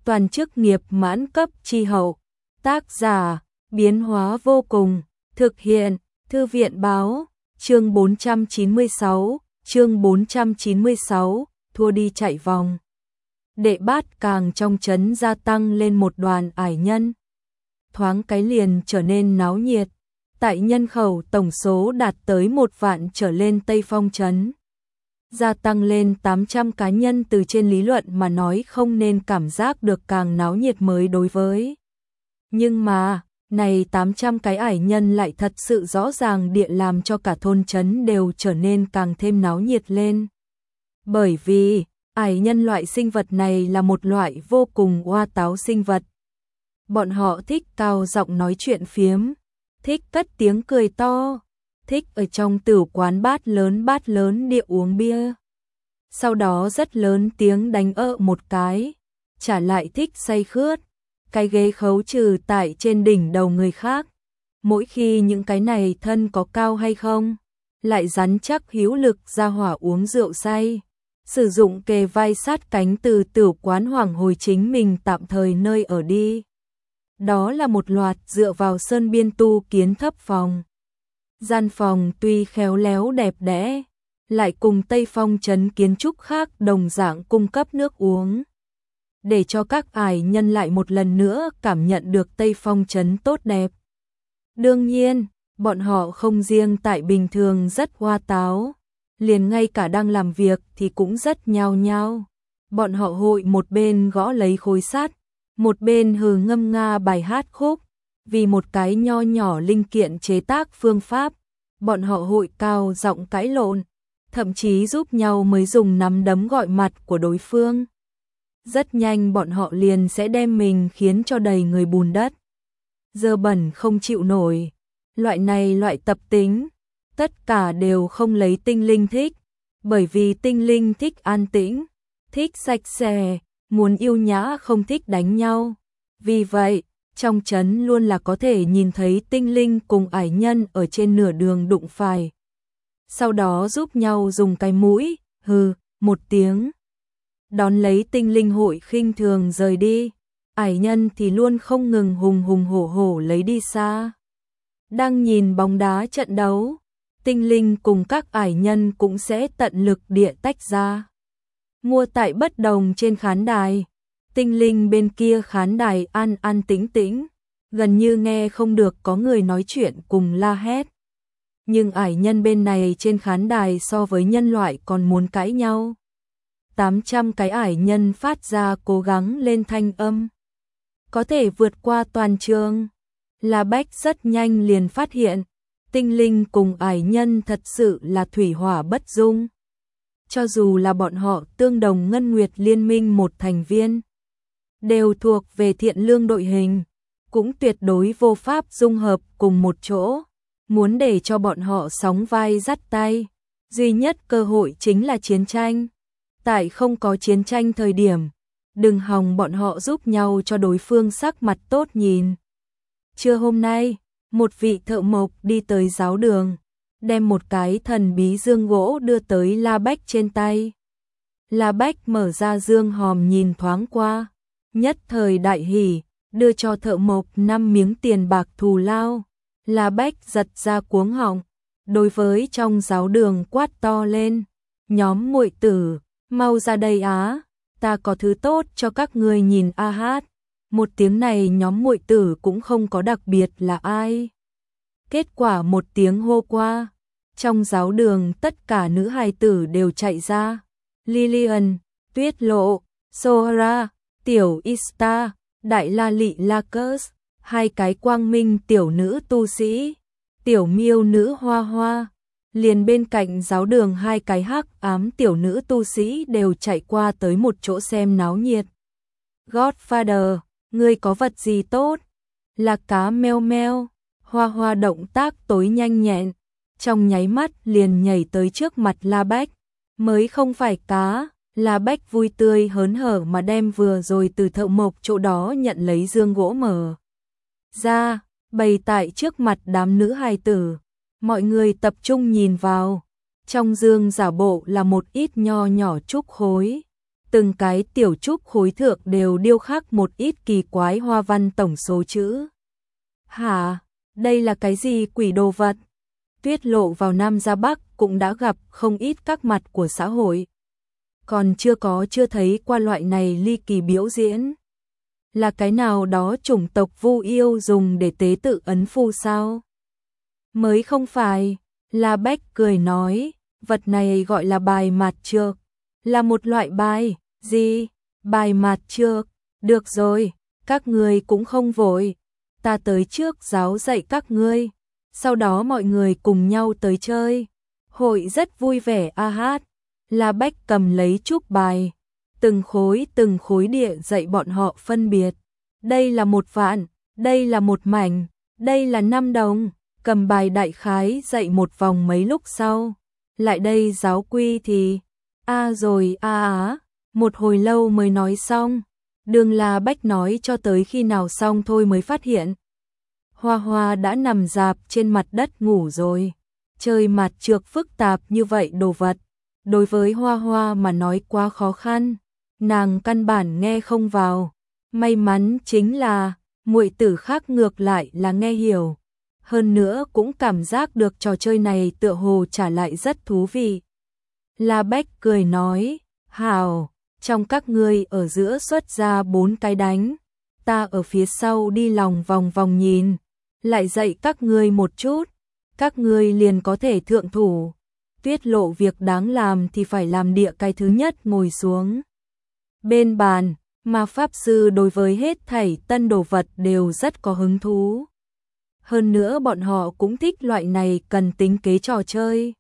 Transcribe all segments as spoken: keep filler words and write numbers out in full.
toàn chức nghiệp mãn cấp chi hậu. Tác giả, biến hóa vô cùng, thực hiện, Thư viện báo, chương bốn trăm chín mươi sáu, chương bốn trăm chín mươi sáu, thua đi chạy vòng. Đệ bát càng trong trấn gia tăng lên một đoàn ải nhân. Thoáng cái liền trở nên náo nhiệt, tại nhân khẩu tổng số đạt tới một vạn trở lên Tây Phong trấn. Gia tăng lên tám trăm cá nhân, từ trên lý luận mà nói không nên cảm giác được càng náo nhiệt mới đối với. Nhưng mà, này tám trăm cái ải nhân lại thật sự rõ ràng địa làm cho cả thôn trấn đều trở nên càng thêm náo nhiệt lên. Bởi vì, ải nhân loại sinh vật này là một loại vô cùng oa táo sinh vật. Bọn họ thích cao giọng nói chuyện phiếm, thích cất tiếng cười to, thích ở trong tử quán bát lớn bát lớn địa uống bia. Sau đó rất lớn tiếng đánh ợ một cái, trả lại thích say khướt, cái ghế khấu trừ tại trên đỉnh đầu người khác. Mỗi khi những cái này thân có cao hay không, lại rắn chắc hữu lực ra hỏa uống rượu say, sử dụng kề vai sát cánh từ tử quán hoàng hồi chính mình tạm thời nơi ở đi. Đó là một loạt dựa vào sơn biên tu kiến thấp phòng. Gian phòng tuy khéo léo đẹp đẽ, lại cùng Tây Phong trấn kiến trúc khác đồng dạng cung cấp nước uống, để cho các ải nhân lại một lần nữa cảm nhận được Tây Phong trấn tốt đẹp. Đương nhiên, bọn họ không riêng tại bình thường rất hoa táo, liền ngay cả đang làm việc thì cũng rất nhao nhao. Bọn họ hội một bên gõ lấy khối sắt, một bên hừ ngâm nga bài hát khúc, vì một cái nho nhỏ linh kiện chế tác phương pháp, bọn họ hội cao giọng cãi lộn, thậm chí giúp nhau mới dùng nắm đấm gọi mặt của đối phương. Rất nhanh bọn họ liền sẽ đem mình khiến cho đầy người bùn đất, dơ bẩn không chịu nổi. Loại này loại tập tính, tất cả đều không lấy tinh linh thích, bởi vì tinh linh thích an tĩnh, thích sạch sẽ, muốn yêu nhã, không thích đánh nhau. Vì vậy, trong trấn luôn là có thể nhìn thấy tinh linh cùng ải nhân ở trên nửa đường đụng phải. Sau đó giúp nhau dùng cái mũi, hừ, một tiếng. Đón lấy tinh linh hội khinh thường rời đi, ải nhân thì luôn không ngừng hùng hùng hổ hổ lấy đi xa. Đang nhìn bóng đá trận đấu, tinh linh cùng các ải nhân cũng sẽ tận lực địa tách ra. Mua tại bất đồng trên khán đài, tinh linh bên kia khán đài an an tĩnh tĩnh, gần như nghe không được có người nói chuyện cùng la hét. Nhưng ải nhân bên này trên khán đài so với nhân loại còn muốn cãi nhau. tám trăm cái ải nhân phát ra cố gắng lên thanh âm, có thể vượt qua toàn trường. La Bách rất nhanh liền phát hiện, tinh linh cùng ải nhân thật sự là thủy hỏa bất dung. Cho dù là bọn họ tương đồng Ngân Nguyệt Liên minh một thành viên, đều thuộc về thiện lương đội hình, cũng tuyệt đối vô pháp dung hợp cùng một chỗ. Muốn để cho bọn họ sóng vai dắt tay, duy nhất cơ hội chính là chiến tranh. Tại không có chiến tranh thời điểm, đừng hòng bọn họ giúp nhau cho đối phương sắc mặt tốt nhìn. Trưa hôm nay, một vị thợ mộc đi tới giáo đường, đem một cái thần bí dương gỗ đưa tới La Bách trên tay. La Bách mở ra dương hòm nhìn thoáng qua, nhất thời đại hỉ, đưa cho thợ mộc năm miếng tiền bạc thù lao. La Bách giật ra cuống họng, đối với trong giáo đường quát to lên, nhóm muội tử, mau ra đây á, ta có thứ tốt cho các ngươi nhìn a hát. Một tiếng này nhóm muội tử cũng không có đặc biệt là ai. Kết quả một tiếng hô qua, trong giáo đường tất cả nữ hài tử đều chạy ra. Lillian, Tuyết Lộ, Sohara, Tiểu Ista, Đại La Lị Lacus, hai cái quang minh tiểu nữ tu sĩ, tiểu miêu nữ Hoa Hoa. Liền bên cạnh giáo đường hai cái hắc ám tiểu nữ tu sĩ đều chạy qua tới một chỗ xem náo nhiệt. Godfather, ngươi có vật gì tốt? Là cá meo meo. Hoa Hoa động tác tối nhanh nhẹn, trong nháy mắt liền nhảy tới trước mặt La Bách. Mới không phải cá. La Bách vui tươi hớn hở mà đem vừa rồi từ thợ mộc chỗ đó nhận lấy dương gỗ mở ra, bày tại trước mặt đám nữ hài tử. Mọi người tập trung nhìn vào, trong dương giả bộ là một ít nho nhỏ trúc khối, từng cái tiểu trúc khối thượng đều điêu khắc một ít kỳ quái hoa văn tổng số chữ. Hả? Đây là cái gì quỷ đồ vật? Tuyết Lộ vào Nam ra Bắc cũng đã gặp không ít các mặt của xã hội. Còn chưa có chưa thấy qua loại này ly kỳ biểu diễn. Là cái nào đó chủng tộc Vu Yêu dùng để tế tự ấn phù sao? Mới không phải, La Bách cười nói, vật này gọi là bài mạt trược, là một loại bài. Gì? Bài mạt trược? Được rồi, các ngươi cũng không vội, ta tới trước giáo dạy các ngươi, sau đó mọi người cùng nhau tới chơi. Hội rất vui vẻ a hát. La Bách cầm lấy trúc bài, từng khối từng khối địa dạy bọn họ phân biệt. Đây là một vạn, đây là một mảnh, đây là năm đồng. Cầm bài đại khái dạy một vòng mấy lúc sau. Lại đây giáo quy thì... A rồi a á, một hồi lâu mới nói xong. Đường La Bách nói cho tới khi nào xong thôi mới phát hiện. Hoa Hoa đã nằm rạp trên mặt đất ngủ rồi. Chơi mặt trược phức tạp như vậy đồ vật. Đối với Hoa Hoa mà nói quá khó khăn. Nàng căn bản nghe không vào. May mắn chính là muội tử khác ngược lại là nghe hiểu. Hơn nữa cũng cảm giác được trò chơi này tựa hồ trả lại rất thú vị. La Bách cười nói, hảo, trong các ngươi ở giữa xuất ra bốn cái đánh. Ta ở phía sau đi lòng vòng vòng nhìn, lại dạy các ngươi một chút. Các ngươi liền có thể thượng thủ. Tuyết Lộ việc đáng làm thì phải làm địa cái thứ nhất ngồi xuống. Bên bàn, mà Pháp Sư đối với hết thảy tân đồ vật đều rất có hứng thú. Hơn nữa bọn họ cũng thích loại này cần tính kế trò chơi.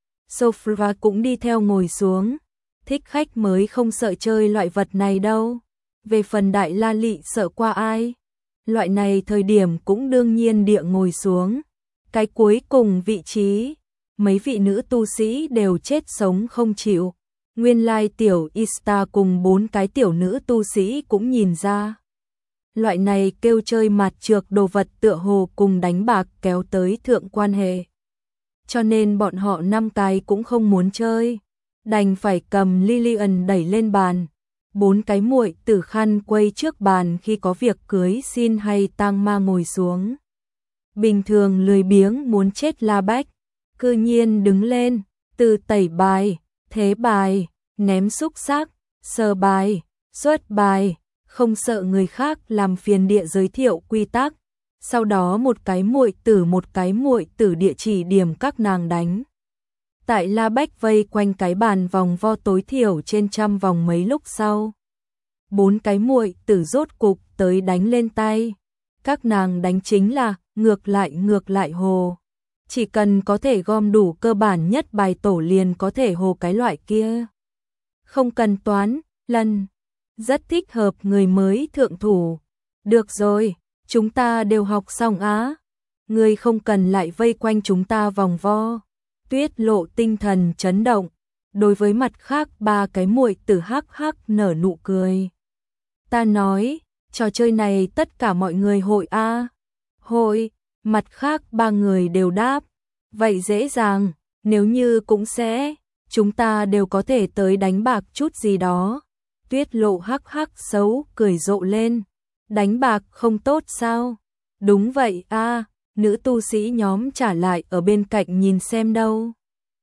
Sophia cũng đi theo ngồi xuống. Thích khách mới không sợ chơi loại vật này đâu. Về phần Đại La Lị sợ qua ai? Loại này thời điểm cũng đương nhiên địa ngồi xuống. Cái cuối cùng vị trí, mấy vị nữ tu sĩ đều chết sống không chịu. Nguyên lai tiểu Ista cùng bốn cái tiểu nữ tu sĩ cũng nhìn ra. Loại này kêu chơi mặt trược đồ vật tựa hồ cùng đánh bạc kéo tới thượng quan hệ. Cho nên bọn họ năm cái cũng không muốn chơi. Đành phải cầm Lillian đẩy lên bàn. Bốn cái muội tử khăn quây trước bàn khi có việc cưới xin hay tang ma ngồi xuống. Bình thường lười biếng muốn chết La Bách. Cư nhiên đứng lên, từ tẩy bài, thế bài, ném xúc xác, sờ bài, xuất bài, không sợ người khác làm phiền địa giới thiệu quy tắc. Sau đó một cái muội tử một cái muội tử địa chỉ điểm các nàng đánh. Tại La Bách vây quanh cái bàn vòng vo tối thiểu trên trăm vòng mấy lúc sau. Bốn cái muội tử rốt cục tới đánh lên tay. Các nàng đánh chính là ngược lại ngược lại hồ. Chỉ cần có thể gom đủ cơ bản nhất bài tổ liền có thể hồ cái loại kia. Không cần toán, lần. Rất thích hợp người mới thượng thủ. Được rồi, chúng ta đều học xong á. Người không cần lại vây quanh chúng ta vòng vo. Tuyết Lộ tinh thần chấn động. Đối với mặt khác ba cái muội tử hắc hắc nở nụ cười. Ta nói, trò chơi này tất cả mọi người hội a. Hội, mặt khác ba người đều đáp. Vậy dễ dàng, nếu như cũng sẽ, chúng ta đều có thể tới đánh bạc chút gì đó. Tuyết Lộ hắc hắc xấu cười rộ lên. Đánh bạc không tốt sao? Đúng vậy a, nữ tu sĩ nhóm trả lại ở bên cạnh nhìn xem đâu.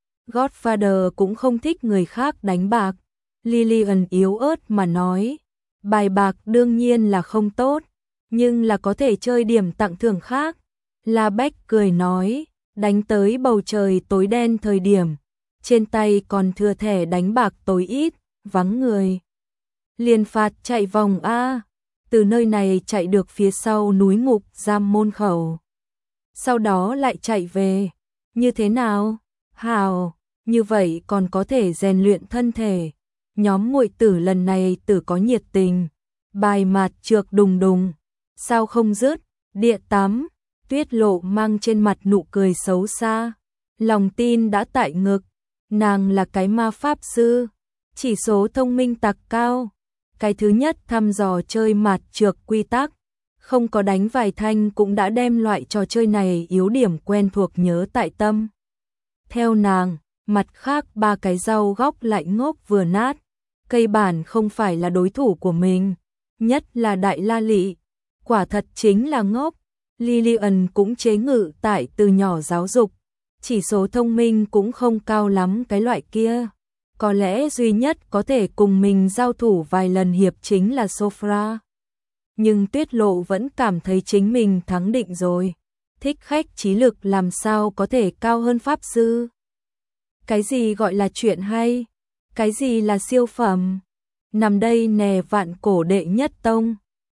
Godfather cũng không thích người khác đánh bạc. Lillian yếu ớt mà nói. Bài bạc đương nhiên là không tốt, nhưng là có thể chơi điểm tặng thưởng khác. La Bách cười nói, đánh tới bầu trời tối đen thời điểm, trên tay còn thừa thẻ đánh bạc tối ít, vắng người. Liền phạt chạy vòng A, từ nơi này chạy được phía sau núi ngục giam môn khẩu. Sau đó lại chạy về, như thế nào? Hào, như vậy còn có thể rèn luyện thân thể. Nhóm muội tử lần này tử có nhiệt tình. Bài mạt trược đùng đùng. Sao không dứt? Địa tắm. Tuyết Lộ mang trên mặt nụ cười xấu xa. Lòng tin đã tại ngực. Nàng là cái ma pháp sư. Chỉ số thông minh tặc cao. Cái thứ nhất thăm dò chơi mạt trược quy tắc. Không có đánh vài thanh cũng đã đem loại trò chơi này yếu điểm quen thuộc nhớ tại tâm. Theo nàng, mặt khác ba cái rau góc lại ngốc vừa nát. cây bản không phải là đối thủ của mình, nhất là Đại La Lị, quả thật chính là ngốc. Lillian cũng chế ngự tại từ nhỏ giáo dục, chỉ số thông minh cũng không cao lắm cái loại kia. Có lẽ duy nhất có thể cùng mình giao thủ vài lần hiệp chính là Sofra. Nhưng Tuyết Lộ vẫn cảm thấy chính mình thắng định rồi. Thích khách trí lực làm sao có thể cao hơn Pháp Sư. Cái gì gọi là chuyện hay? Cái gì là siêu phẩm? Nằm đây nè vạn cổ đệ nhất tông.